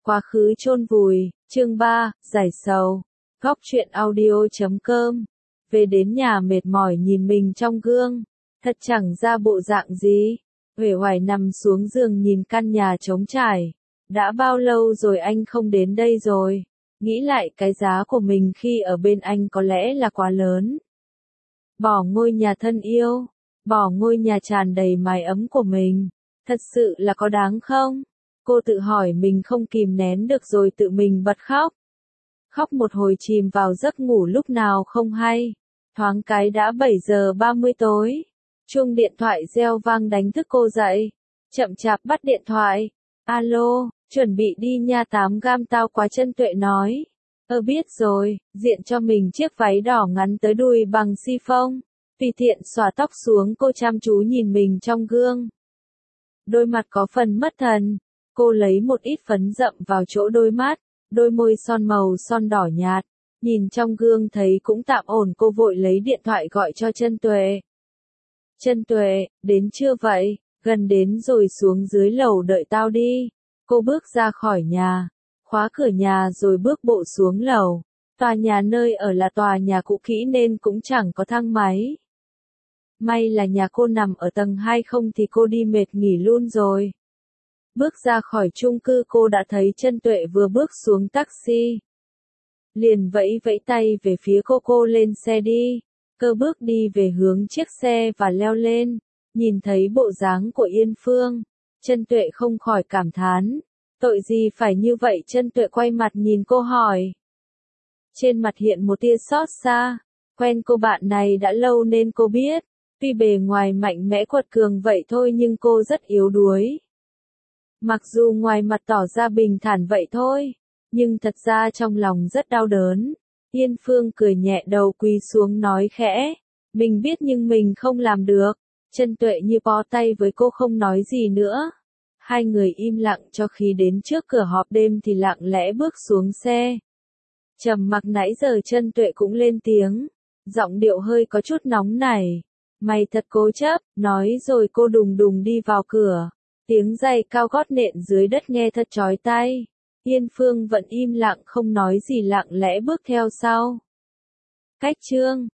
Quá khứ chôn vùi, chương 3, giải sầu. Góc truyện audio.com. Về đến nhà mệt mỏi nhìn mình trong gương, thật chẳng ra bộ dạng gì. Uể oải nằm xuống giường nhìn căn nhà trống trải. Đã bao lâu rồi anh không đến đây rồi? Nghĩ lại cái giá của mình khi ở bên anh có lẽ là quá lớn. Bỏ ngôi nhà thân yêu, bỏ ngôi nhà tràn đầy mái ấm của mình, thật sự là có đáng không? Cô tự hỏi mình không kìm nén được rồi tự mình bật khóc. Khóc một hồi chìm vào giấc ngủ lúc nào không hay. Thoáng cái đã 7 giờ 30 tối. Chuông điện thoại reo vang đánh thức cô dậy. Chậm chạp bắt điện thoại. Alo, chuẩn bị đi nha 8 gam tao quá, Chân Tuệ nói. Biết rồi, diện cho mình chiếc váy đỏ ngắn tới đùi bằng si-phông. Tùy tiện xõa tóc xuống, cô chăm chú nhìn mình trong gương. Đôi mặt có phần mất thần. Cô lấy một ít phấn rậm vào chỗ đôi mắt, đôi môi son màu son đỏ nhạt. Nhìn trong gương thấy cũng tạm ổn, cô vội lấy điện thoại gọi cho Chân Tuệ. Chân Tuệ, đến chưa vậy? Gần đến rồi, xuống dưới lầu đợi tao đi. Cô bước ra khỏi nhà, khóa cửa nhà rồi bước bộ xuống lầu. Tòa nhà nơi ở là tòa nhà cũ kỹ nên cũng chẳng có thang máy. May là nhà cô nằm ở tầng 2, không thì cô đi mệt nghỉ luôn rồi. Bước ra khỏi chung cư cô đã thấy Chân Tuệ vừa bước xuống taxi. Liền vẫy vẫy tay về phía cô lên xe đi. Cơ bước đi về hướng chiếc xe và leo lên. Nhìn thấy bộ dáng của Yên Phương, Chân Tuệ không khỏi cảm thán. Tội gì phải như vậy? Chân Tuệ quay mặt nhìn cô hỏi. Trên mặt hiện một tia xót xa. Quen cô bạn này đã lâu nên cô biết. Tuy bề ngoài mạnh mẽ quật cường vậy thôi nhưng cô rất yếu đuối. Mặc dù ngoài mặt tỏ ra bình thản vậy thôi, nhưng thật ra trong lòng rất đau đớn. Yên Phương cười nhẹ, đầu quỳ xuống nói khẽ. Mình biết nhưng mình không làm được. Chân Tuệ như bó tay với cô không nói gì nữa. Hai người im lặng cho khi đến trước cửa họp đêm thì lặng lẽ bước xuống xe. Trầm mặc nãy giờ Chân Tuệ cũng lên tiếng. Giọng điệu hơi có chút nóng nảy. Mày thật cố chấp, nói rồi cô đùng đùng đi vào cửa. Tiếng giày cao gót nện dưới đất nghe thật chói tai. Yên Phương vẫn im lặng không nói gì, lặng lẽ bước theo sau. Cách chương